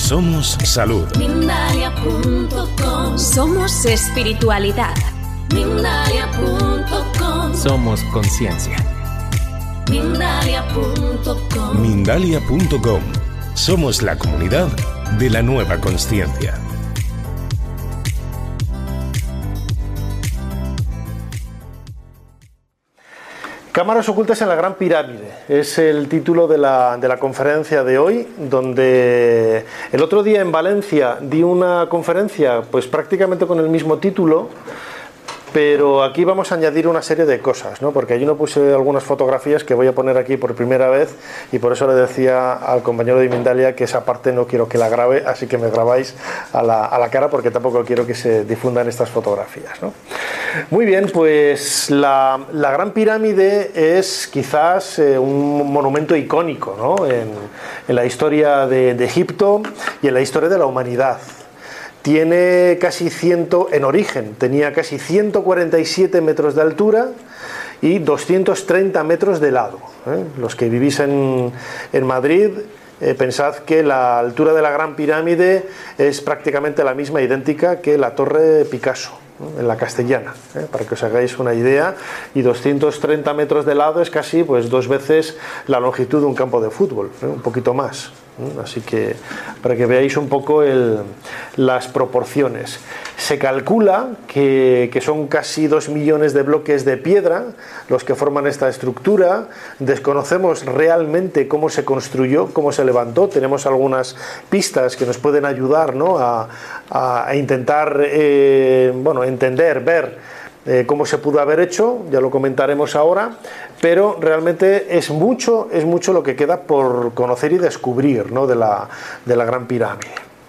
Somos salud. Mindalia.com. Somos espiritualidad. Mindalia.com. Somos conciencia. Mindalia.com. Mindalia.com. Somos la comunidad de la nueva consciencia. Cámaras ocultas en la Gran Pirámide es el título de la conferencia de hoy, donde el otro día en Valencia di una conferencia pues prácticamente con el mismo título, pero aquí vamos a añadir una serie de cosas, ¿no? Porque allí no puse algunas fotografías que voy a poner aquí por primera vez, y por eso le decía al compañero de Mindalia que esa parte no quiero que la grabe, así que me grabáis a la cara, porque tampoco quiero que se difundan estas fotografías, ¿no? Muy bien, pues la Gran Pirámide es quizás un monumento icónico, ¿no? en la historia de Egipto y en la historia de la humanidad. Tiene en origen tenía casi 147 metros de altura y 230 metros de lado. Los que vivís en Madrid, pensad que la altura de la Gran Pirámide es prácticamente la misma, idéntica que la Torre Picasso, en la Castellana, para que os hagáis una idea, y 230 metros de lado es casi pues 2 veces la longitud de un campo de fútbol, un poquito más. Así que para que veáis un poco las proporciones. Se calcula que son casi 2 millones de bloques de piedra los que forman esta estructura. Desconocemos realmente cómo se construyó, cómo se levantó. Tenemos algunas pistas que nos pueden ayudar, ¿no? a intentar entender, ver cómo se pudo haber hecho. Ya lo comentaremos ahora, pero realmente es mucho lo que queda por conocer y descubrir, ¿no? de la Gran Pirámide.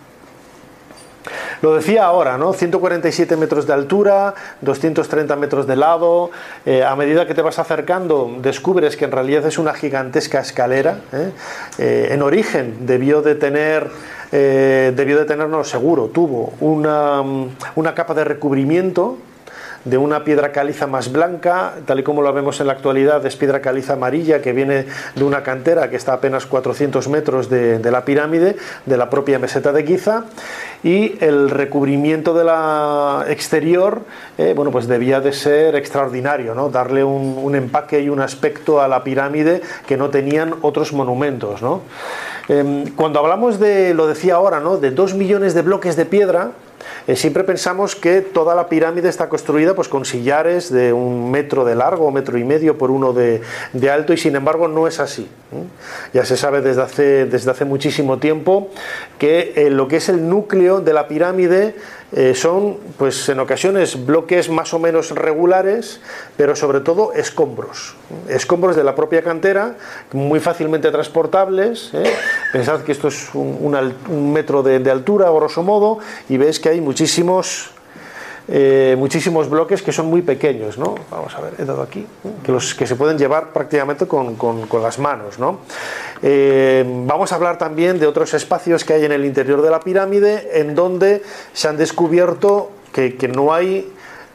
Lo decía ahora, ¿no? 147 metros de altura, 230 metros de lado. A medida que te vas acercando, descubres que en realidad es una gigantesca escalera. En origen debió de tener, no, seguro, tuvo una capa de recubrimiento de una piedra caliza más blanca, tal y como lo vemos en la actualidad. Es piedra caliza amarilla que viene de una cantera que está a apenas 400 metros de la pirámide, de la propia meseta de Giza, y el recubrimiento de la exterior pues debía de ser extraordinario, ¿no? Darle un empaque y un aspecto a la pirámide que no tenían otros monumentos, ¿no? Cuando hablamos lo decía ahora, ¿no? De 2 millones de bloques de piedra, siempre pensamos que toda la pirámide está construida pues con sillares de 1 metro de largo, 1,5 metros por 1 de alto, y sin embargo no es así. Ya se sabe desde hace muchísimo tiempo que lo que es el núcleo de la pirámide son pues en ocasiones bloques más o menos regulares, pero sobre todo escombros de la propia cantera, muy fácilmente transportables. Pensad que esto es un metro de altura, grosso modo, y veis que hay muchísimos bloques que son muy pequeños, ¿no? Vamos a ver, he dado aquí, que se pueden llevar prácticamente con las manos, ¿no? Vamos a hablar también de otros espacios que hay en el interior de la pirámide, en donde se han descubierto que no hay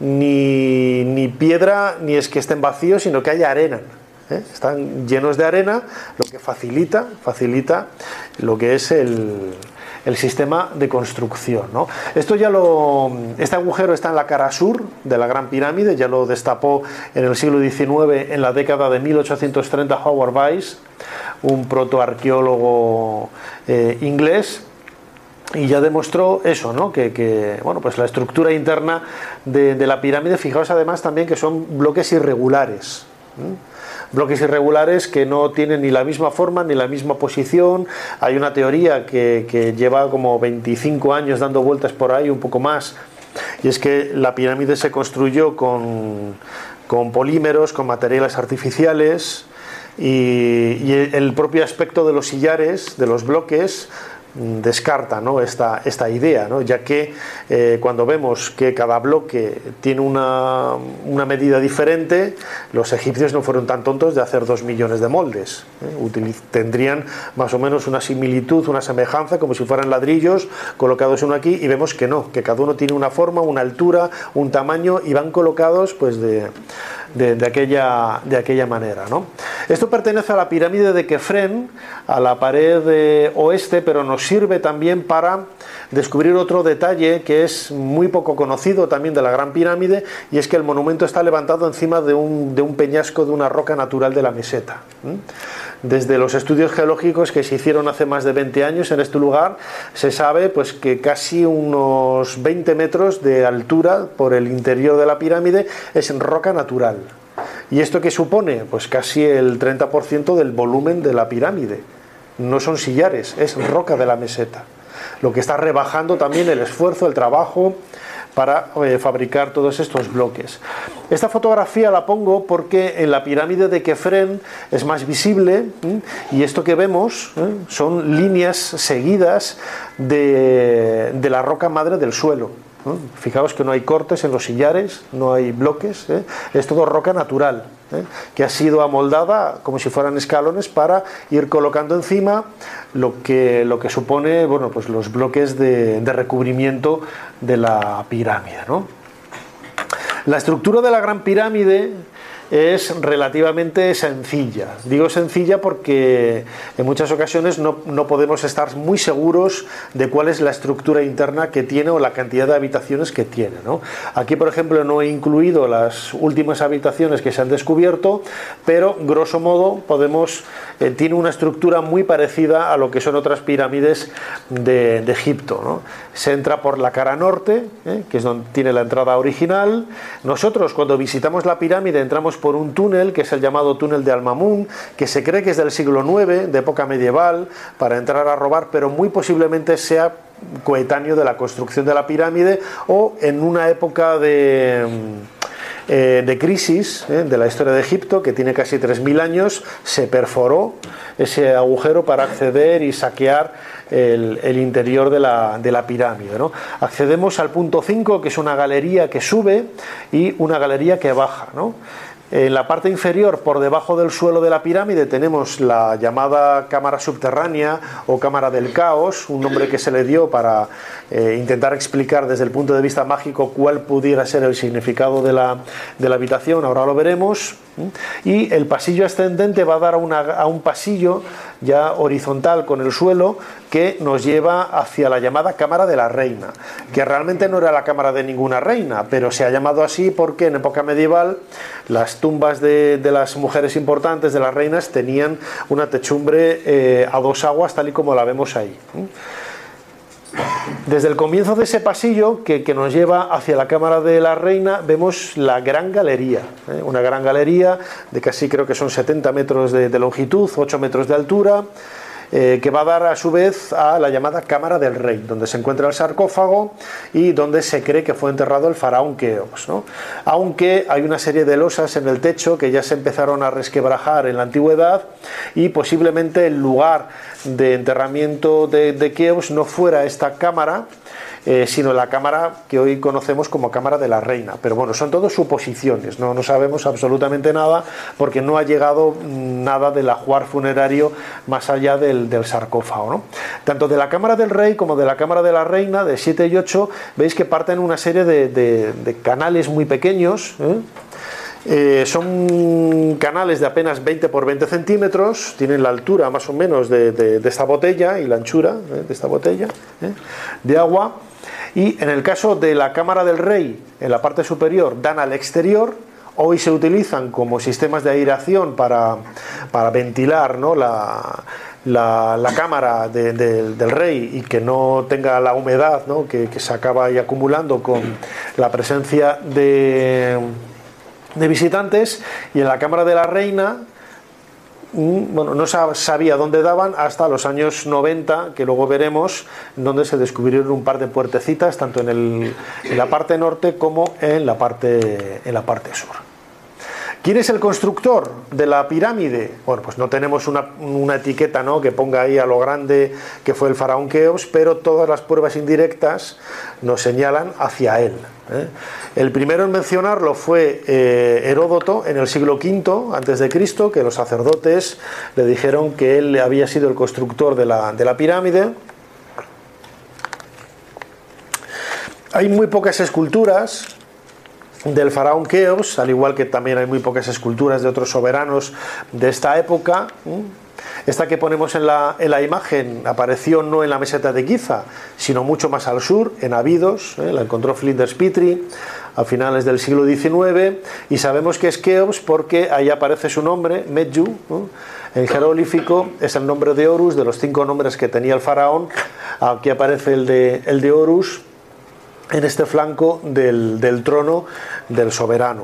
ni piedra, ni es que estén vacíos, sino que hay arena. Están llenos de arena, lo que facilita lo que es el sistema de construcción, ¿no? Este agujero está en la cara sur de la Gran Pirámide. Ya lo destapó en el siglo XIX, en la década de 1830, Howard Weiss, un protoarqueólogo inglés, y ya demostró eso, ¿no? Que pues la estructura interna de la pirámide, fijaos además también que son bloques irregulares. Bloques irregulares que no tienen ni la misma forma ni la misma posición. Hay una teoría que lleva como 25 años dando vueltas por ahí, un poco más, y es que la pirámide se construyó con polímeros, con materiales artificiales, y el propio aspecto de los sillares, de los bloques, descarta, ¿no? esta idea, ¿no? Ya que cuando vemos que cada bloque tiene una medida diferente, los egipcios no fueron tan tontos de hacer 2 millones de moldes. Tendrían más o menos una similitud, una semejanza, como si fueran ladrillos colocados uno aquí, y vemos que no, que cada uno tiene una forma, una altura, un tamaño, y van colocados pues de aquella manera, ¿no? Esto pertenece a la pirámide de Kefren, a la pared oeste, pero nos nos sirve también para descubrir otro detalle que es muy poco conocido también de la Gran Pirámide, y es que el monumento está levantado encima de un peñasco de una roca natural de la meseta. Desde los estudios geológicos que se hicieron hace más de 20 años en este lugar, se sabe pues que casi unos 20 metros de altura por el interior de la pirámide es en roca natural. ¿Y esto qué supone? Pues casi el 30% del volumen de la pirámide. No son sillares, es roca de la meseta. Lo que está rebajando también el esfuerzo, el trabajo para fabricar todos estos bloques. Esta fotografía la pongo porque en la pirámide de Kefren es más visible, y esto que vemos son líneas seguidas de la roca madre del suelo. Fijaos que no hay cortes en los sillares, no hay bloques, es todo roca natural, que ha sido amoldada como si fueran escalones para ir colocando encima lo que supone, bueno, pues los bloques de recubrimiento de la pirámide, ¿no? La estructura de la Gran Pirámide es relativamente sencilla. Digo sencilla porque en muchas ocasiones no podemos estar muy seguros de cuál es la estructura interna que tiene o la cantidad de habitaciones que tiene, ¿no? Aquí, por ejemplo, no he incluido las últimas habitaciones que se han descubierto, pero grosso modo tiene una estructura muy parecida a lo que son otras pirámides de Egipto, ¿no? Se entra por la cara norte, que es donde tiene la entrada original. Nosotros, cuando visitamos la pirámide, entramos por un túnel que es el llamado túnel de Al-Mamun, que se cree que es del siglo IX, de época medieval, para entrar a robar, pero muy posiblemente sea coetáneo de la construcción de la pirámide, o en una época de crisis de la historia de Egipto, que tiene casi 3000 años, se perforó ese agujero para acceder y saquear el interior de la pirámide, ¿no? Accedemos al punto 5, que es una galería que sube y una galería que baja, ¿no? En la parte inferior, por debajo del suelo de la pirámide, tenemos la llamada cámara subterránea o cámara del caos, un nombre que se le dio para intentar explicar desde el punto de vista mágico cuál pudiera ser el significado de la habitación. Ahora lo veremos. Y el pasillo ascendente va a dar a un pasillo ya horizontal con el suelo, que nos lleva hacia la llamada cámara de la reina, que realmente no era la cámara de ninguna reina, pero se ha llamado así porque en época medieval las tumbas de las mujeres importantes, de las reinas, tenían una techumbre a dos aguas, tal y como la vemos ahí. Desde el comienzo de ese pasillo que nos lleva hacia la cámara de la reina, vemos la gran galería, una gran galería de casi, creo que son 70 metros de longitud, 8 metros de altura, que va a dar a su vez a la llamada cámara del rey, donde se encuentra el sarcófago y donde se cree que fue enterrado el faraón Keops, ¿no? Aunque hay una serie de losas en el techo que ya se empezaron a resquebrajar en la antigüedad, y posiblemente el lugar de enterramiento de Keops no fuera esta cámara, sino la cámara que hoy conocemos como cámara de la reina. Pero bueno, son todas suposiciones, no sabemos absolutamente nada, porque no ha llegado nada del ajuar funerario más allá del sarcófago, ¿no? Tanto de la cámara del rey como de la cámara de la reina, de 7 y 8, veis que parten una serie de canales muy pequeños, son canales de apenas 20 por 20 centímetros, tienen la altura más o menos de esta botella y la anchura de esta botella de agua. Y en el caso de la cámara del rey, en la parte superior dan al exterior. Hoy se utilizan como sistemas de aireación para ventilar, ¿no?, la cámara del rey, y que no tenga la humedad, ¿no?, que se acaba ahí acumulando con la presencia de visitantes. Y en la cámara de la reina, bueno, no sabía dónde daban hasta los años 90, que luego veremos, donde se descubrieron un par de puertecitas, tanto en la parte norte como en la parte sur. ¿Quién es el constructor de la pirámide? Bueno, pues no tenemos una etiqueta, ¿no?, que ponga ahí a lo grande que fue el faraón Keops, pero todas las pruebas indirectas nos señalan hacia él. El primero en mencionarlo fue Heródoto en el siglo V a.C., que los sacerdotes le dijeron que él había sido el constructor de la pirámide. Hay muy pocas esculturas del faraón Keops, al igual que también hay muy pocas esculturas de otros soberanos de esta época. Esta que ponemos en la imagen apareció no en la meseta de Giza, sino mucho más al sur, en Abidos, la encontró Flinders Petrie a finales del siglo XIX, y sabemos que es Keops porque ahí aparece su nombre, Medju, en jeroglífico es el nombre de Horus, de los 5 nombres que tenía el faraón. Aquí aparece el de Horus en este flanco del trono del soberano.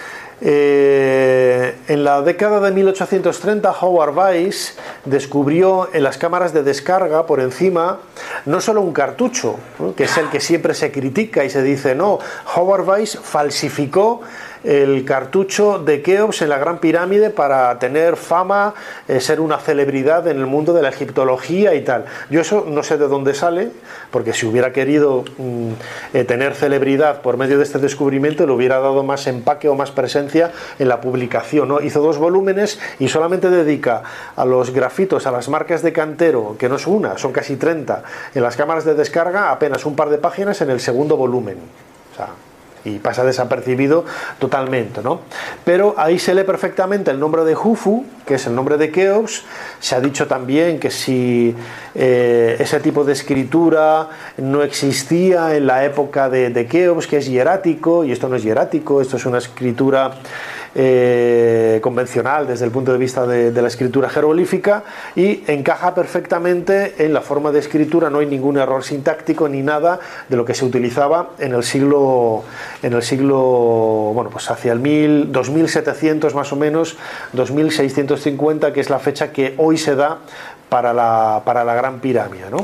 En la década de 1830 Howard Weiss descubrió en las cámaras de descarga por encima no solo un cartucho, ¿no?, que es el que siempre se critica y se dice no, Howard Weiss falsificó el cartucho de Keops en la Gran Pirámide para tener fama, ser una celebridad en el mundo de la egiptología y tal. Yo eso no sé de dónde sale, porque si hubiera querido tener celebridad por medio de este descubrimiento, le hubiera dado más empaque o más presencia en la publicación, ¿no? Hizo 2 volúmenes y solamente dedica a los grafitos, a las marcas de cantero, que no es una, son casi 30, en las cámaras de descarga, apenas un par de páginas en el segundo volumen. O sea, y pasa desapercibido totalmente, ¿no? Pero ahí se lee perfectamente el nombre de Jufu, que es el nombre de Keops. Se ha dicho también que si ese tipo de escritura no existía en la época de Keops, que es hierático, y esto no es hierático, esto es una escritura convencional desde el punto de vista de la escritura jeroglífica, y encaja perfectamente en la forma de escritura, no hay ningún error sintáctico ni nada de lo que se utilizaba en el siglo, bueno, pues hacia el 2700 más o menos, 2650, que es la fecha que hoy se da para la Gran Pirámide, ¿no?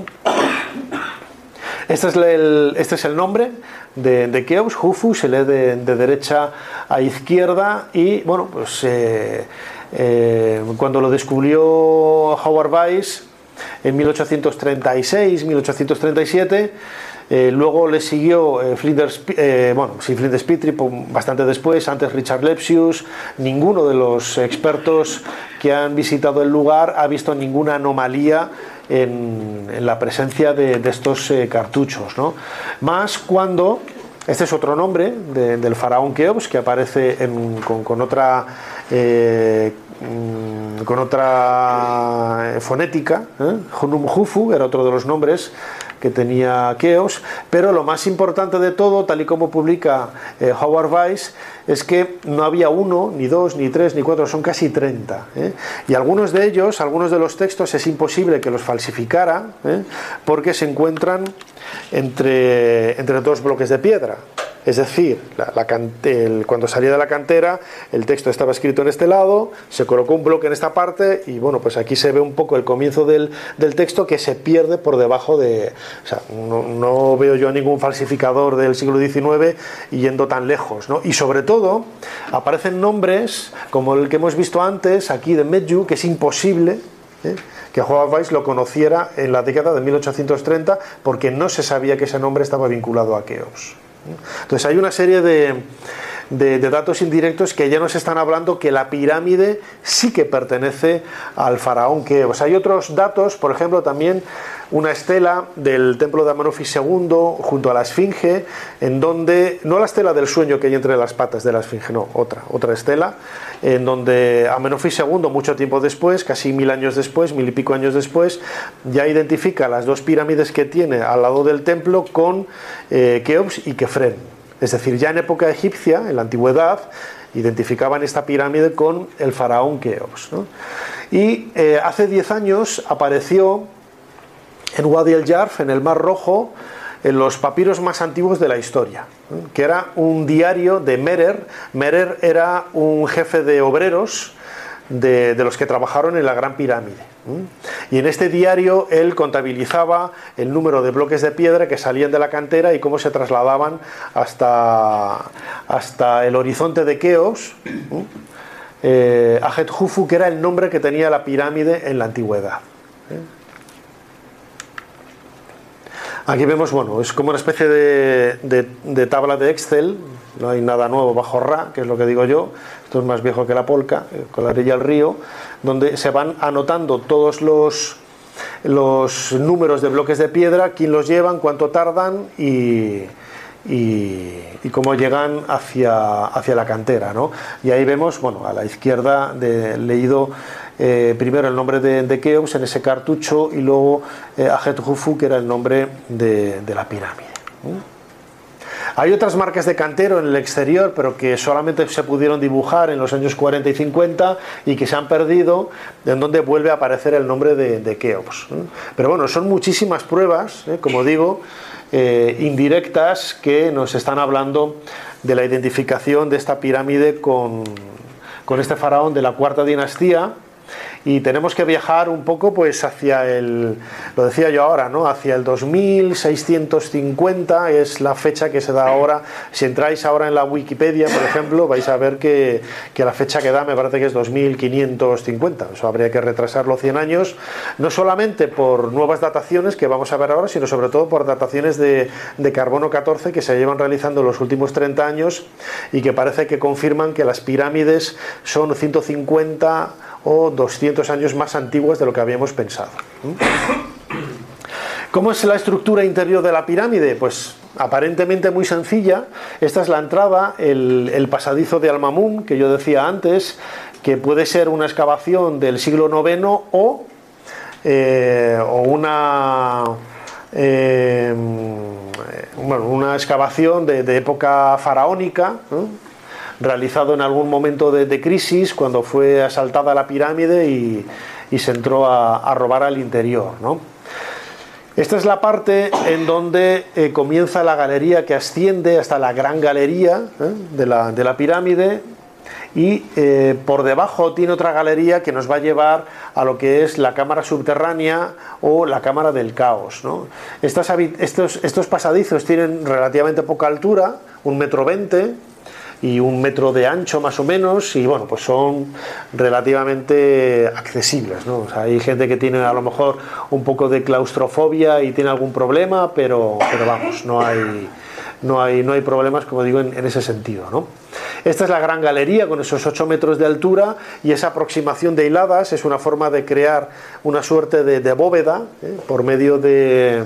Este es el nombre de Keops, Jufu, se lee de derecha a izquierda, y bueno, pues cuando lo descubrió Howard Weiss en 1836, 1837, luego le siguió Flinders Petrie bastante después, antes Richard Lepsius. Ninguno de los expertos que han visitado el lugar ha visto ninguna anomalía en la presencia de estos cartuchos, ¿no? Más cuando este es otro nombre del faraón Keops, que aparece con otra fonética, Hunum Jufu era otro de los nombres que tenía Keops, pero lo más importante de todo, tal y como publica Howard Weiss, es que no había 1, ni 2, ni 3, ni 4, son casi 30, y algunos de ellos, algunos de los textos es imposible que los falsificara, porque se encuentran entre 2 bloques de piedra. Es decir, cuando salía de la cantera, el texto estaba escrito en este lado, se colocó un bloque en esta parte, y bueno, pues aquí se ve un poco el comienzo del texto, que se pierde por debajo de... O sea, no veo yo a ningún falsificador del siglo XIX yendo tan lejos, ¿no? Y sobre todo, aparecen nombres como el que hemos visto antes, aquí de Medju, que es imposible que Howard Weiss lo conociera en la década de 1830, porque no se sabía que ese nombre estaba vinculado a Keops. Entonces hay una serie de datos indirectos que ya nos están hablando que la pirámide sí que pertenece al faraón Keops. Hay otros datos, por ejemplo, también una estela del templo de Amenofis II junto a la Esfinge, en donde, no la estela del sueño que hay entre las patas de la Esfinge, no, otra estela, en donde Amenofis II, mucho tiempo después, casi 1000 años después, 1000 y pico años después, ya identifica las 2 pirámides que tiene al lado del templo con Keops y Kefren. Es decir, ya en época egipcia, en la antigüedad, identificaban esta pirámide con el faraón Keops, ¿no? Y hace 10 años apareció en Wadi el Yarf, en el Mar Rojo, en los papiros más antiguos de la historia, que era un diario de Merer. Merer era un jefe de obreros de los que trabajaron en la Gran Pirámide, y en este diario él contabilizaba el número de bloques de piedra que salían de la cantera y cómo se trasladaban hasta el horizonte de Keops, Ajet Jufu, que era el nombre que tenía la pirámide en la antigüedad. Aquí vemos, bueno, es como una especie de tabla de Excel, no hay nada nuevo bajo Ra, que es lo que digo yo, esto es más viejo que la polca, con la orilla del río, donde se van anotando todos los números de bloques de piedra, quién los llevan, cuánto tardan y y cómo llegan hacia la cantera, ¿no? Y ahí vemos, bueno, a la izquierda leído primero el nombre de Keops en ese cartucho y luego Ajet-Khufu, que era el nombre de la pirámide. Hay otras marcas de cantero en el exterior, pero que solamente se pudieron dibujar en los años 40 y 50 y que se han perdido, en donde vuelve a aparecer el nombre de Keops. Pero bueno, son muchísimas pruebas, como digo, indirectas, que nos están hablando de la identificación de esta pirámide con este faraón de la cuarta dinastía. Y tenemos que viajar un poco pues hacia lo decía yo ahora, ¿no? Hacia el 2650 es la fecha que se da ahora. Si entráis ahora en la Wikipedia, por ejemplo, vais a ver que la fecha que da me parece que es 2550. Eso habría que retrasarlo 100 años, no solamente por nuevas dataciones que vamos a ver ahora, sino sobre todo por dataciones de carbono 14 que se llevan realizando en los últimos 30 años y que parece que confirman que las pirámides son 150 o 200 años más antiguas de lo que habíamos pensado. ¿Cómo es la estructura interior de la pirámide? Pues aparentemente muy sencilla. Esta es la entrada, el pasadizo de Al-Mamun, que yo decía antes, que puede ser una excavación del siglo IX o una excavación de época faraónica, ¿no? Realizado en algún momento de crisis, cuando fue asaltada la pirámide y se entró a robar al interior, ¿no? Esta es la parte en donde comienza la galería que asciende hasta la gran galería de la pirámide, y por debajo tiene otra galería que nos va a llevar a lo que es la cámara subterránea o la cámara del caos, ¿no? Estos pasadizos tienen relativamente poca altura, 1,20 m y 1 metro de ancho más o menos, y bueno, pues son relativamente accesibles, ¿no? O sea, hay gente que tiene a lo mejor un poco de claustrofobia y tiene algún problema, pero vamos, no hay problemas, como digo, en ese sentido, ¿no? Esta es la gran galería con esos 8 metros de altura, y esa aproximación de hiladas es una forma de crear una suerte de bóveda por medio de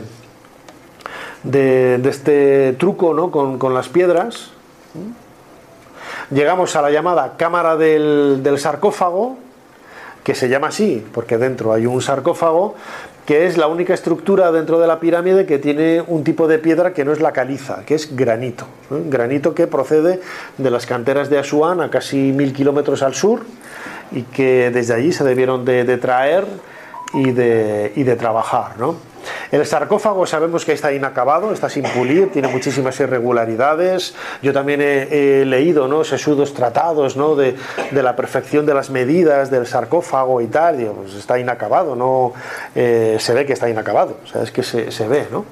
este truco, ¿no? con las piedras. Llegamos a la llamada cámara del sarcófago, que se llama así porque dentro hay un sarcófago, que es la única estructura dentro de la pirámide que tiene un tipo de piedra que no es la caliza, que es granito. Granito que procede de las canteras de Asuán, a casi 1000 kilómetros al sur, y que desde allí se debieron de traer y de trabajar, ¿no? El sarcófago sabemos que está inacabado, está sin pulir, tiene muchísimas irregularidades. Yo también he leído, ¿no?, sesudos tratados, ¿no?, de la perfección de las medidas del sarcófago y tal. Digo, pues está inacabado, no se ve que está inacabado, o sea, es que se ve, ¿no?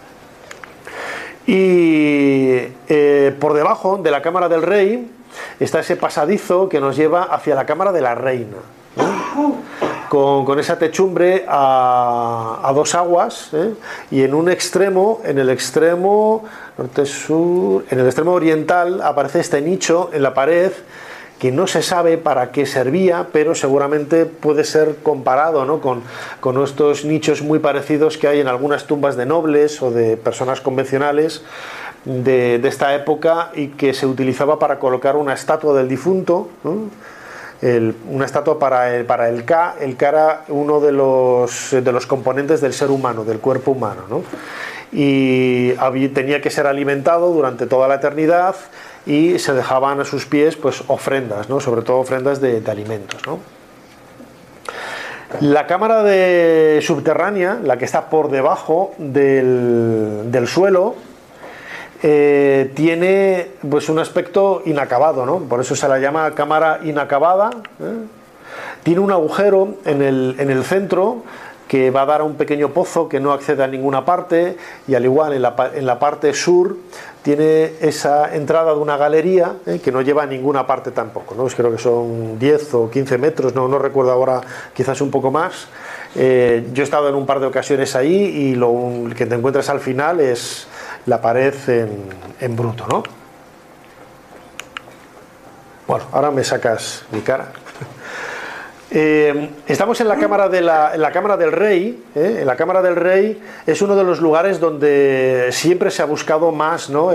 Y por debajo de la cámara del rey está ese pasadizo que nos lleva hacia la cámara de la reina, ¿no? Con esa techumbre a dos aguas, y en un extremo, en el extremo norte-sur, en el extremo oriental, aparece este nicho en la pared que no se sabe para qué servía, pero seguramente puede ser comparado, ¿no?, con estos nichos muy parecidos que hay en algunas tumbas de nobles o de personas convencionales de esta época, y que se utilizaba para colocar una estatua del difunto, ¿no? Una estatua para el Ka. El Ka era uno de los componentes del ser humano, del cuerpo humano, ¿no? Y tenía que ser alimentado durante toda la eternidad, y se dejaban a sus pies pues ofrendas, ¿no?, sobre todo ofrendas de alimentos, ¿no? La cámara subterránea, la que está por debajo del suelo, tiene pues un aspecto inacabado, ¿no? Por eso se la llama cámara inacabada, Tiene un agujero en el centro que va a dar a un pequeño pozo que no accede a ninguna parte, y al igual en la parte sur tiene esa entrada de una galería que no lleva a ninguna parte tampoco, ¿no? Creo que son 10 o 15 metros, no recuerdo ahora, quizás un poco más. Yo he estado en un par de ocasiones ahí, y lo que te encuentras al final es la pared en bruto, ¿no? Bueno, ahora me sacas mi cara. Estamos en la cámara del rey. En la cámara del rey es uno de los lugares donde siempre se ha buscado más, ¿no?,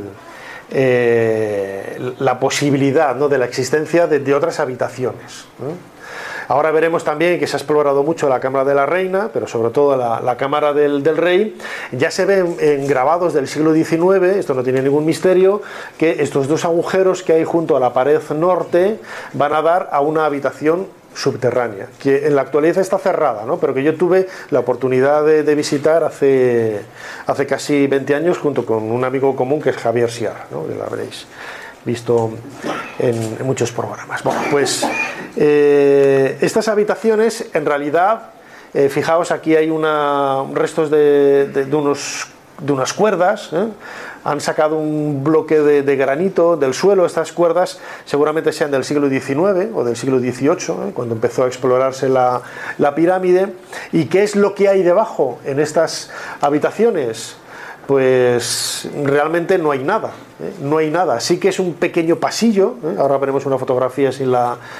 la posibilidad, ¿no?, de la existencia de otras habitaciones, ¿no? Ahora veremos también que se ha explorado mucho la cámara de la reina, pero sobre todo la cámara del rey. Ya se ven en grabados del siglo XIX, esto no tiene ningún misterio, que estos dos agujeros que hay junto a la pared norte van a dar a una habitación subterránea, que en la actualidad está cerrada, ¿no?, pero que yo tuve la oportunidad de visitar hace casi 20 años junto con un amigo común que es Javier Sierra, ¿no?, que lo habréis visto en muchos programas. Bueno, pues estas habitaciones, en realidad, fijaos, aquí hay restos de unas cuerdas, han sacado un bloque de granito del suelo. Estas cuerdas seguramente sean del siglo XIX o del siglo XVIII, cuando empezó a explorarse la pirámide. ¿Y qué es lo que hay debajo en estas habitaciones? Pues realmente no hay nada, no hay nada. Sí que es un pequeño pasillo, ahora veremos una fotografía sin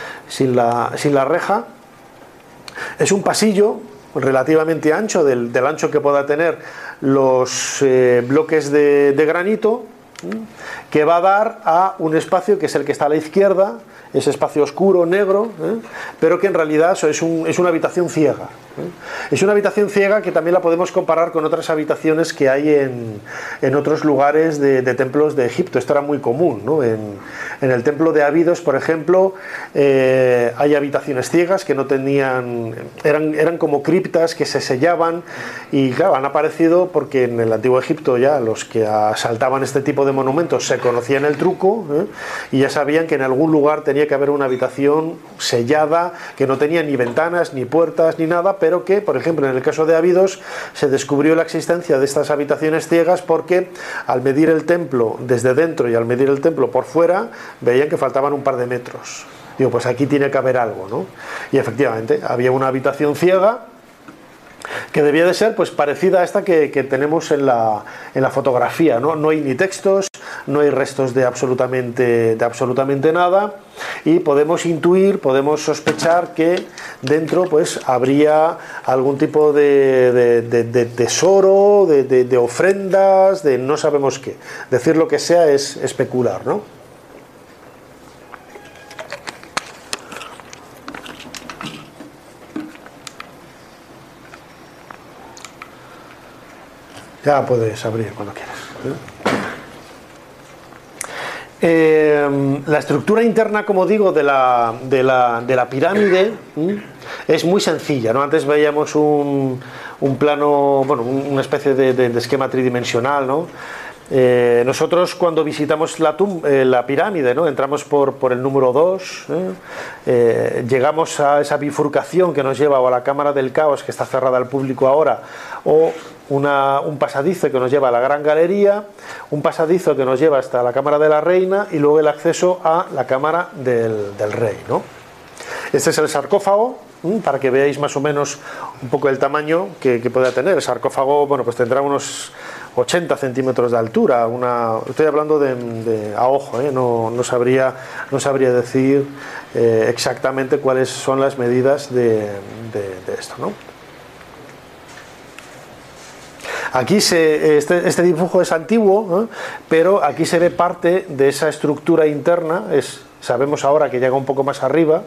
la reja. Es un pasillo relativamente ancho, del ancho que pueda tener los bloques de granito, que va a dar a un espacio que es el que está a la izquierda, ese espacio oscuro, negro, pero que en realidad es una habitación ciega. Es una habitación ciega que también la podemos comparar con otras habitaciones que hay en otros lugares de templos de Egipto. Esto era muy común, ¿no? En el templo de Abidos, por ejemplo, hay habitaciones ciegas que no tenían, eran como criptas que se sellaban, y claro, han aparecido porque en el antiguo Egipto ya los que asaltaban este tipo de monumentos se conocían el truco, y ya sabían que en algún lugar tenía que haber una habitación sellada, que no tenía ni ventanas, ni puertas, ni nada, pero que, por ejemplo, en el caso de Abidos se descubrió la existencia de estas habitaciones ciegas porque al medir el templo desde dentro y al medir el templo por fuera, veían que faltaban un par de metros. Digo, pues aquí tiene que haber algo, ¿no? Y efectivamente, había una habitación ciega que debía de ser pues parecida a esta que tenemos en la fotografía, ¿no? No hay ni textos, no hay restos de absolutamente nada, y podemos intuir, podemos sospechar que dentro pues habría algún tipo de tesoro, de ofrendas, de no sabemos qué. Decir lo que sea es especular, ¿no? Ya puedes abrir cuando quieras. La estructura interna, como digo, de la pirámide es muy sencilla, ¿no? Antes veíamos un plano, bueno, una especie de esquema tridimensional, ¿no? Nosotros cuando visitamos la pirámide, ¿no?, entramos por el número 2, llegamos a esa bifurcación que nos lleva o a la cámara del caos, que está cerrada al público ahora, o un pasadizo que nos lleva a la gran galería, un pasadizo que nos lleva hasta la cámara de la reina, y luego el acceso a la cámara del rey, ¿no? Este es el sarcófago, para que veáis más o menos un poco el tamaño que pueda tener. El sarcófago, bueno, pues tendrá unos 80 centímetros de altura. Estoy hablando a ojo, no sabría decir exactamente cuáles son las medidas de esto, ¿no? Aquí este dibujo es antiguo, pero aquí se ve parte de esa estructura interna. Sabemos ahora que llega un poco más arriba,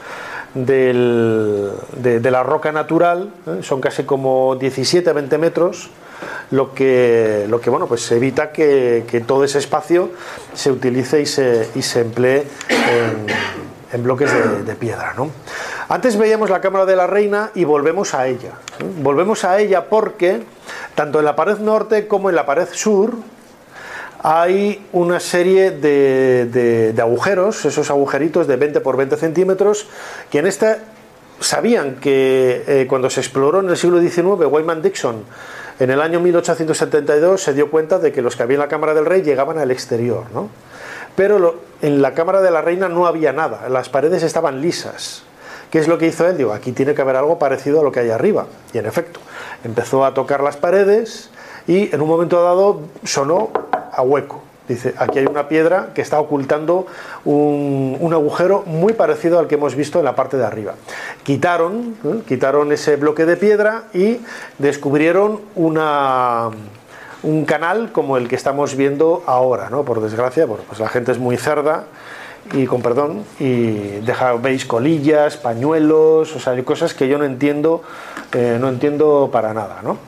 de la roca natural, son casi como 17-20 metros, lo que bueno, pues evita que todo ese espacio se utilice y se emplee en bloques de piedra, ¿no? Antes veíamos la cámara de la reina y volvemos a ella. Volvemos a ella porque tanto en la pared norte como en la pared sur hay una serie de agujeros, esos agujeritos de 20 por 20 centímetros, que en esta sabían que cuando se exploró en el siglo XIX, Wyman Dixon, en el año 1872, se dio cuenta de que los que había en la cámara del rey llegaban al exterior, ¿no? Pero en la cámara de la reina no había nada, las paredes estaban lisas. ¿Qué es lo que hizo él? Digo, aquí tiene que haber algo parecido a lo que hay arriba. Y en efecto, empezó a tocar las paredes y en un momento dado sonó a hueco. Dice, aquí hay una piedra que está ocultando un agujero muy parecido al que hemos visto en la parte de arriba. Quitaron ese bloque de piedra y descubrieron un canal como el que estamos viendo ahora, ¿no? Por desgracia, bueno, pues la gente es muy cerda, y con perdón, y veis colillas, pañuelos, o sea, hay cosas que yo no entiendo para nada, ¿no?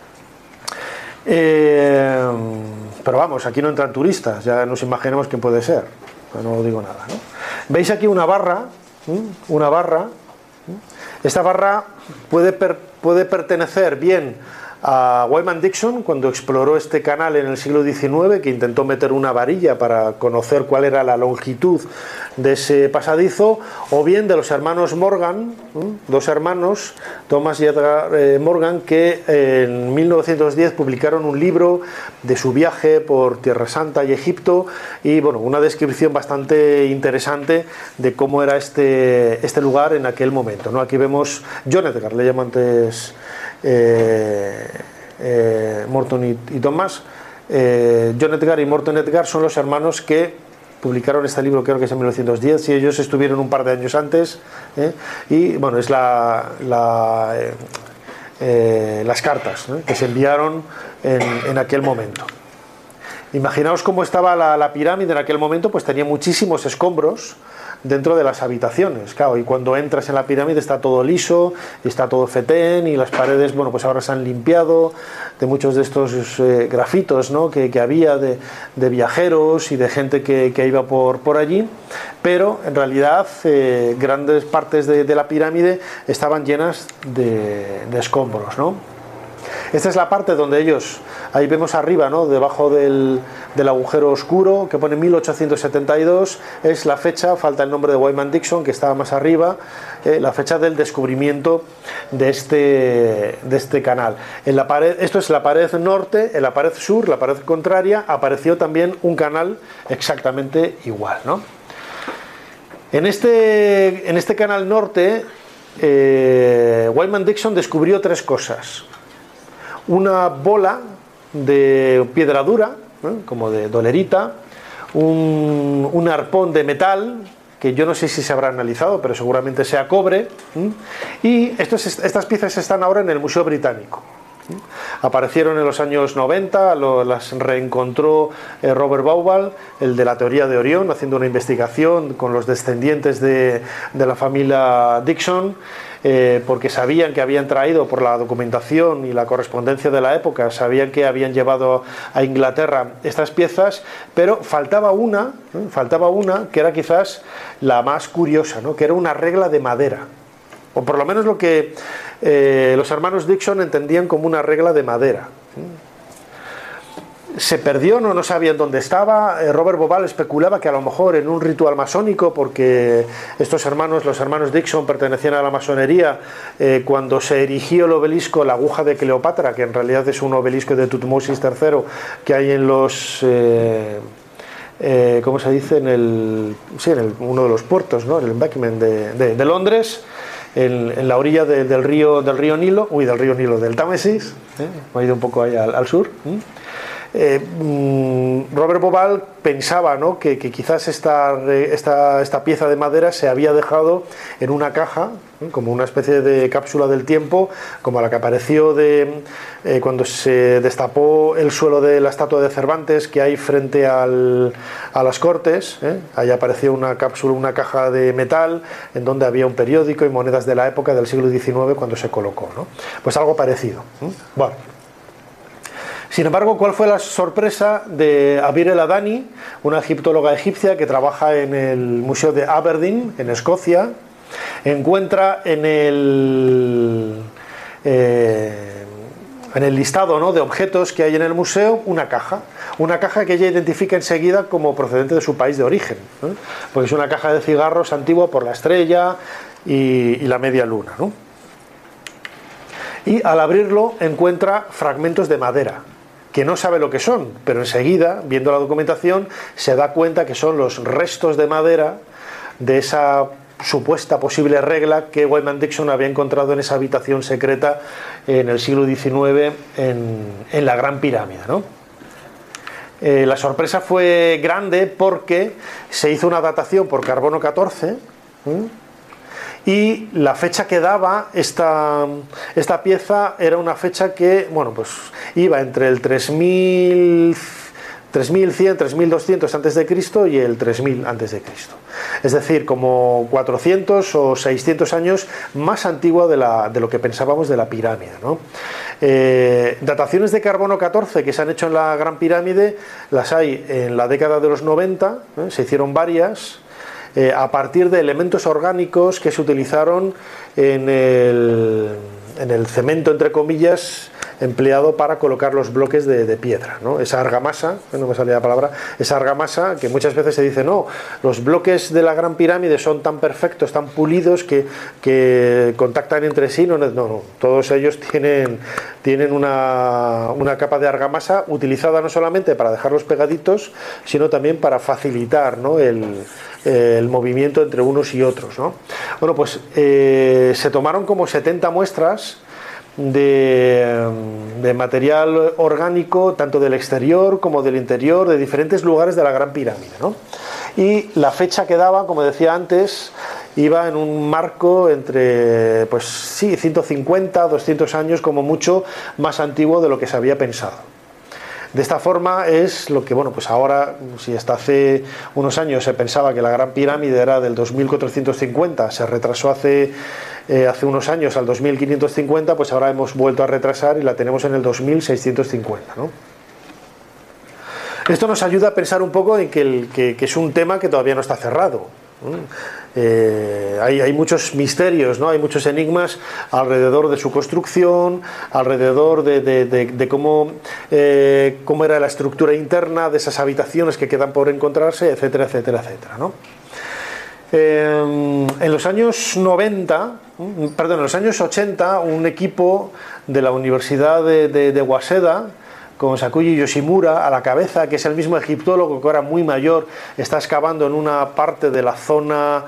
Pero vamos, aquí no entran turistas, ya nos imaginemos quién puede ser, no digo nada, ¿no? Veis aquí una barra, esta barra puede pertenecer bien a Wyman Dixon, cuando exploró este canal en el siglo XIX, que intentó meter una varilla para conocer cuál era la longitud de ese pasadizo, o bien de los hermanos Morgan, dos hermanos, Thomas y Edgar Morgan, que en 1910 publicaron un libro de su viaje por Tierra Santa y Egipto, y bueno, una descripción bastante interesante de cómo era este lugar en aquel momento, ¿no? Aquí vemos John Edgar, le llamo antes Morton y Thomas. John Edgar y Morton Edgar son los hermanos que publicaron este libro, creo que es en 1910, y ellos estuvieron un par de años antes, y bueno, es las cartas que se enviaron en aquel momento. Imaginaos cómo estaba la pirámide en aquel momento, pues tenía muchísimos escombros dentro de las habitaciones, claro, y cuando entras en la pirámide está todo liso, está todo fetén, y las paredes, bueno, pues ahora se han limpiado de muchos de estos grafitos, ¿no? que había de viajeros y de gente que iba por allí, pero en realidad grandes partes de la pirámide estaban llenas de escombros, ¿no? Esta es la parte donde ellos, ahí vemos arriba, ¿no? Debajo del agujero oscuro, que pone 1872, es la fecha, falta el nombre de Wyman Dixon, que estaba más arriba, la fecha del descubrimiento de este canal. En la pared, esto es la pared norte, en la pared sur, la pared contraria, apareció también un canal exactamente igual, ¿no? En este canal norte, Wyman Dixon descubrió tres cosas. Una bola de piedra dura, como de dolerita, un arpón de metal, que yo no sé si se habrá analizado, pero seguramente sea cobre, y estas piezas están ahora en el Museo Británico. Aparecieron en los años 90, las reencontró Robert Bauval, el de la teoría de Orión, haciendo una investigación con los descendientes de la familia Dixon, porque sabían que habían traído, por la documentación y la correspondencia de la época, sabían que habían llevado a Inglaterra estas piezas, pero faltaba una que era quizás la más curiosa, ¿no? Que era una regla de madera, o por lo menos lo que los hermanos Dixon entendían como una regla de madera. Se perdió, no sabían dónde estaba. Robert Bauval especulaba que a lo mejor en un ritual masónico, porque los hermanos Dixon pertenecían a la masonería, cuando se erigió el obelisco, la aguja de Cleopatra, que en realidad es un obelisco de Tutmosis III que hay en los ¿cómo se dice? en uno de los puertos, ¿no? En el embankment de Londres, en la orilla del río Nilo, del Támesis, me he ido un poco ahí al sur. Robert Bauval pensaba, ¿no? que quizás esta pieza de madera se había dejado en una caja, como una especie de cápsula del tiempo, como la que apareció cuando se destapó el suelo de la estatua de Cervantes que hay frente a las Cortes. Ahí apareció una cápsula, una caja de metal en donde había un periódico y monedas de la época del siglo XIX cuando se colocó, ¿no? Pues algo parecido. Bueno. Sin embargo, ¿cuál fue la sorpresa de Abir El Adani, una egiptóloga egipcia que trabaja en el Museo de Aberdeen, en Escocia? Encuentra en el listado, ¿no?, de objetos que hay en el museo una caja que ella identifica enseguida como procedente de su país de origen, porque es una caja de cigarros antigua por la estrella y la media luna, ¿no? Y al abrirlo encuentra fragmentos de madera, que no sabe lo que son, pero enseguida, viendo la documentación, se da cuenta que son los restos de madera de esa supuesta posible regla que Wyman Dixon había encontrado en esa habitación secreta en el siglo XIX en la Gran Pirámide, ¿no? La sorpresa fue grande porque se hizo una datación por carbono 14, y la fecha que daba esta pieza era una fecha que, bueno, pues iba entre el 3100, 3200 antes de Cristo y el 3000 antes de Cristo. Es decir, como 400 o 600 años más antigua de lo que pensábamos de la pirámide, ¿no? Dataciones de carbono 14 que se han hecho en la Gran Pirámide las hay en la década de los 90, se hicieron varias, a partir de elementos orgánicos que se utilizaron en el cemento, entre comillas, empleado para colocar los bloques de piedra, ¿no? Esa argamasa, no me salía la palabra, esa argamasa que muchas veces se dice, no, los bloques de la Gran Pirámide son tan perfectos, tan pulidos que contactan entre sí, no, todos ellos tienen una capa de argamasa utilizada no solamente para dejarlos pegaditos, sino también para facilitar, ¿no?, el movimiento entre unos y otros, ¿no? Bueno, pues se tomaron como 70 muestras de material orgánico, tanto del exterior como del interior, de diferentes lugares de la Gran Pirámide, ¿no? Y la fecha que daba, como decía antes, iba en un marco entre, pues sí, 150, 200 años como mucho más antiguo de lo que se había pensado. De esta forma es lo que, bueno, pues ahora, si hasta hace unos años se pensaba que la Gran Pirámide era del 2450, se retrasó hace unos años al 2550, pues ahora hemos vuelto a retrasar y la tenemos en el 2650, ¿no? Esto nos ayuda a pensar un poco en que es un tema que todavía no está cerrado. Hay muchos misterios, ¿no? Hay muchos enigmas alrededor de su construcción, alrededor de cómo era la estructura interna, de esas habitaciones que quedan por encontrarse, etcétera, etcétera, etcétera, ¿no? En los años 80, un equipo de la Universidad de Waseda, con Sakuji Yoshimura a la cabeza, que es el mismo egiptólogo que ahora muy mayor está excavando en una parte de la zona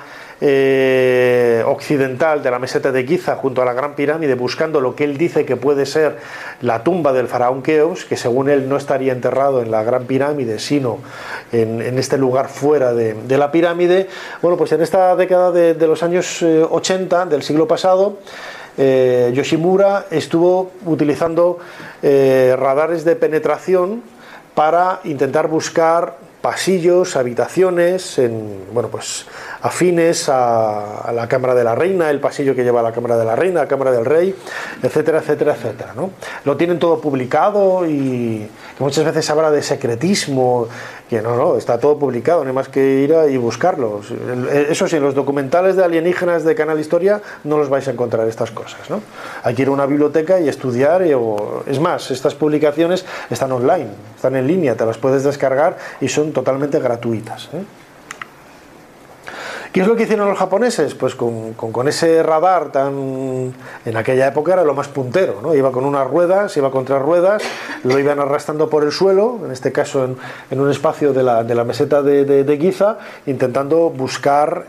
occidental de la meseta de Giza junto a la Gran Pirámide, buscando lo que él dice que puede ser la tumba del faraón Keops, que según él no estaría enterrado en la Gran Pirámide sino en este lugar fuera de la pirámide. Bueno, pues en esta década de los años 80 del siglo pasado, Yoshimura estuvo utilizando radares de penetración para intentar buscar pasillos, habitaciones, bueno, pues afines a la Cámara de la Reina, el pasillo que lleva a la Cámara de la Reina, la Cámara del Rey, etcétera, etcétera, etcétera, ¿no? Lo tienen todo publicado y muchas veces se habla de secretismo, que no, está todo publicado, no hay más que ir y buscarlo. Eso sí, los documentales de alienígenas de Canal Historia no los vais a encontrar estas cosas, ¿no? Hay que ir a una biblioteca y estudiar, es más, estas publicaciones están online, están en línea, te las puedes descargar y son totalmente gratuitas, ¿eh? ¿Qué es lo que hicieron los japoneses? Pues con ese radar en aquella época era lo más puntero, ¿no? Iba con unas ruedas, iba con 3 ruedas, lo iban arrastrando por el suelo, en este caso en un espacio de la meseta de Giza, intentando buscar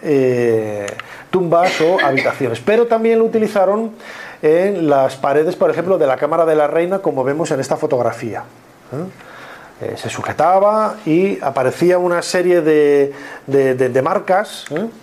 tumbas o habitaciones. Pero también lo utilizaron en las paredes, por ejemplo, de la Cámara de la Reina, como vemos en esta fotografía, ¿eh? Se sujetaba y aparecía una serie de marcas,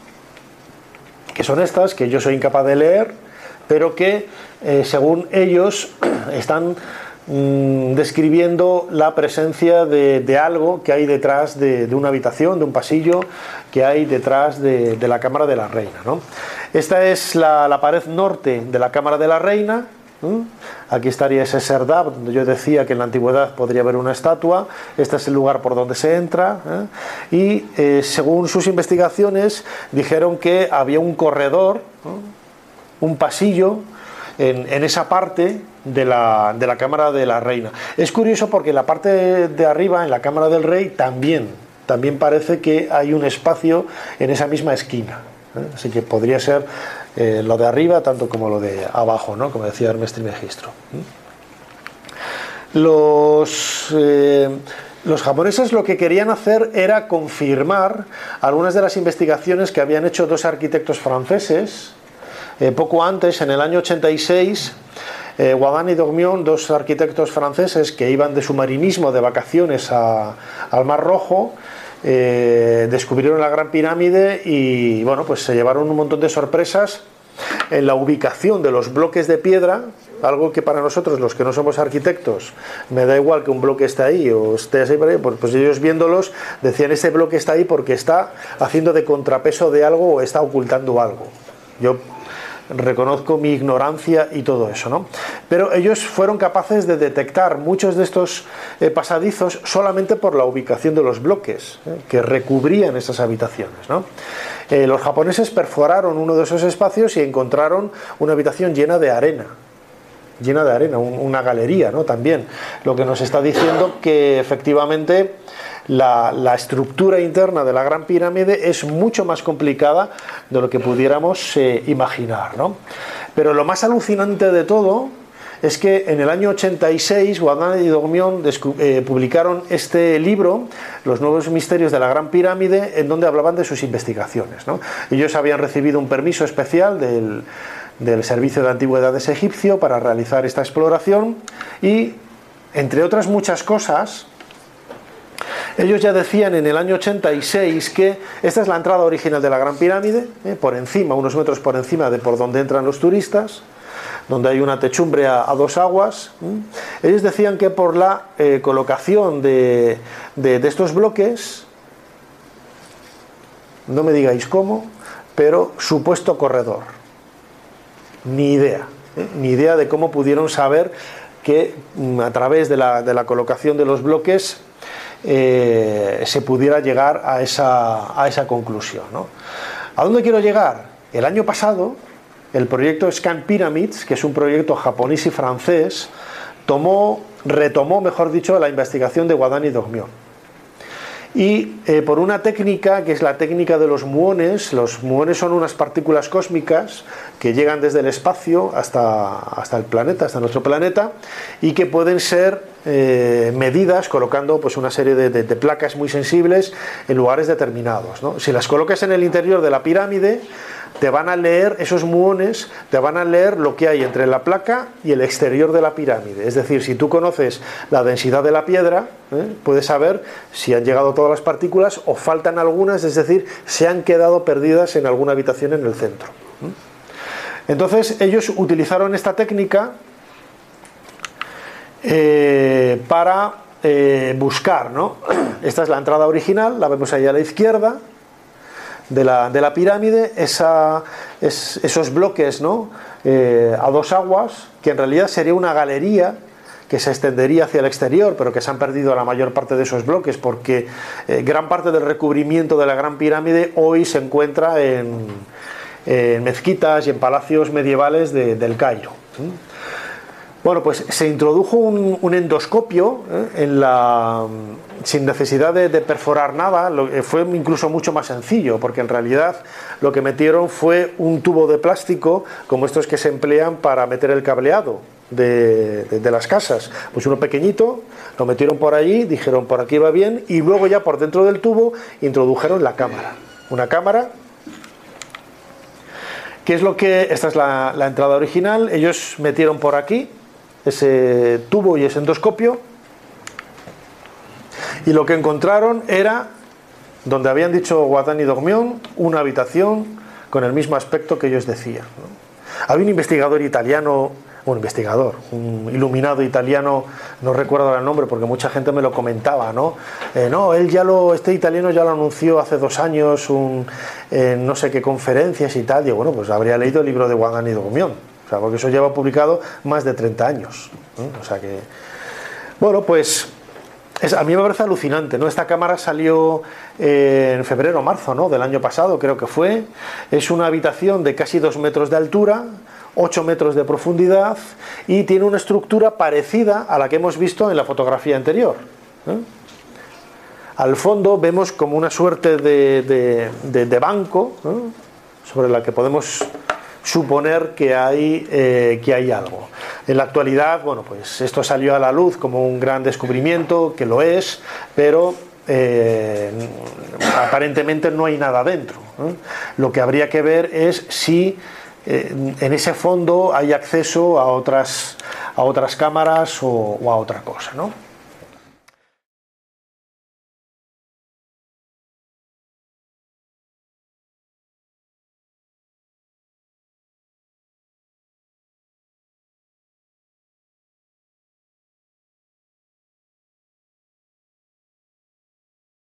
que son estas, que yo soy incapaz de leer, pero que según ellos están describiendo la presencia de algo que hay detrás de una habitación, de un pasillo que hay detrás de la Cámara de la Reina, ¿no? Esta es la pared norte de la Cámara de la Reina. Aquí estaría ese serdab donde yo decía que en la antigüedad podría haber una estatua. Este es el lugar por donde se entra, y según sus investigaciones dijeron que había un corredor, un pasillo en esa parte de la Cámara de la Reina. Es curioso porque en la parte de arriba, en la Cámara del Rey, también parece que hay un espacio en esa misma esquina, así que podría ser lo de arriba tanto como lo de abajo, ¿no? Como decía Hermes Trismegisto. Los japoneses lo que querían hacer era confirmar algunas de las investigaciones que habían hecho 2 arquitectos franceses, poco antes, en el año 86, Guadin y Dormion, dos arquitectos franceses que iban de submarinismo de vacaciones al Mar Rojo, descubrieron la Gran Pirámide y bueno, pues se llevaron un montón de sorpresas en la ubicación de los bloques de piedra, algo que para nosotros, los que no somos arquitectos, me da igual que un bloque esté ahí o esté así por ahí, pues ellos viéndolos decían: ese bloque está ahí porque está haciendo de contrapeso de algo o está ocultando algo. Yo reconozco mi ignorancia y todo eso, ¿no? Pero ellos fueron capaces de detectar muchos de estos pasadizos solamente por la ubicación de los bloques que recubrían esas habitaciones, ¿no? Los japoneses perforaron uno de esos espacios y encontraron una habitación llena de arena, una galería, ¿no? También, lo que nos está diciendo que efectivamente la estructura interna de la Gran Pirámide es mucho más complicada de lo que pudiéramos imaginar, ¿no? Pero lo más alucinante de todo es que en el año 86 Guadin y Dormion publicaron este libro, Los nuevos misterios de la Gran Pirámide, en donde hablaban de sus investigaciones, ¿no? Ellos habían recibido un permiso especial del Servicio de Antigüedades egipcio para realizar esta exploración y, entre otras muchas cosas, ellos ya decían en el año 86 que esta es la entrada original de la Gran Pirámide, por encima, unos metros por encima de por donde entran los turistas, donde hay una techumbre a dos aguas. Ellos decían que por la colocación de estos bloques, no me digáis cómo, pero supuesto corredor. Ni idea de cómo pudieron saber que a través de la colocación de los bloques se pudiera llegar a esa conclusión, ¿no? ¿A dónde quiero llegar? El año pasado, el proyecto Scan Pyramids, que es un proyecto japonés y francés, retomó, mejor dicho, la investigación de Guadin y Dormion. Y por una técnica que es la técnica de los muones. Los muones son unas partículas cósmicas que llegan desde el espacio hasta el planeta, hasta nuestro planeta, y que pueden ser medidas colocando pues una serie de placas muy sensibles en lugares determinados, ¿no? Si las colocas en el interior de la pirámide, te van a leer, esos muones te van a leer lo que hay entre la placa y el exterior de la pirámide. Es decir, si tú conoces la densidad de la piedra, puedes saber si han llegado todas las partículas o faltan algunas, es decir, se han quedado perdidas en alguna habitación en el centro. Entonces ellos utilizaron esta técnica para buscar, ¿no? Esta es la entrada original, la vemos ahí a la izquierda de la pirámide, esos bloques, ¿no? A dos aguas, que en realidad sería una galería que se extendería hacia el exterior, pero que se han perdido la mayor parte de esos bloques porque gran parte del recubrimiento de la Gran Pirámide hoy se encuentra en mezquitas y en palacios medievales del Cairo. Bueno, pues se introdujo un endoscopio sin necesidad de perforar nada. Fue incluso mucho más sencillo, porque en realidad lo que metieron fue un tubo de plástico, como estos que se emplean para meter el cableado de las casas. Pues uno pequeñito, lo metieron por allí, dijeron por aquí va bien, y luego ya por dentro del tubo introdujeron la cámara. Una cámara. ¿Qué es lo que...? Esta es la entrada original. Ellos metieron por aquí ese tubo y ese endoscopio, y lo que encontraron era, donde habían dicho Guadin y Dormion, una habitación con el mismo aspecto que ellos decían, ¿no? Había un investigador italiano, un iluminado italiano, no recuerdo el nombre porque mucha gente me lo comentaba, ¿no? Este italiano ya lo anunció hace 2 años en no sé qué conferencias y tal. Digo, bueno, pues habría leído el libro de Guadin y Dormion. O sea, porque eso lleva publicado más de 30 años. O sea que... Bueno, pues... a mí me parece alucinante, ¿no? Esta cámara salió en febrero o marzo, ¿no? Del año pasado, creo que fue. Es una habitación de casi 2 metros de altura, 8 metros de profundidad, y tiene una estructura parecida a la que hemos visto en la fotografía anterior. Al fondo vemos como una suerte de banco, ¿no? Sobre la que podemos suponer que hay algo. En la actualidad, bueno, pues esto salió a la luz como un gran descubrimiento, que lo es, pero aparentemente no hay nada dentro, ¿no? Lo que habría que ver es si en ese fondo hay acceso a otras cámaras o a otra cosa, ¿no?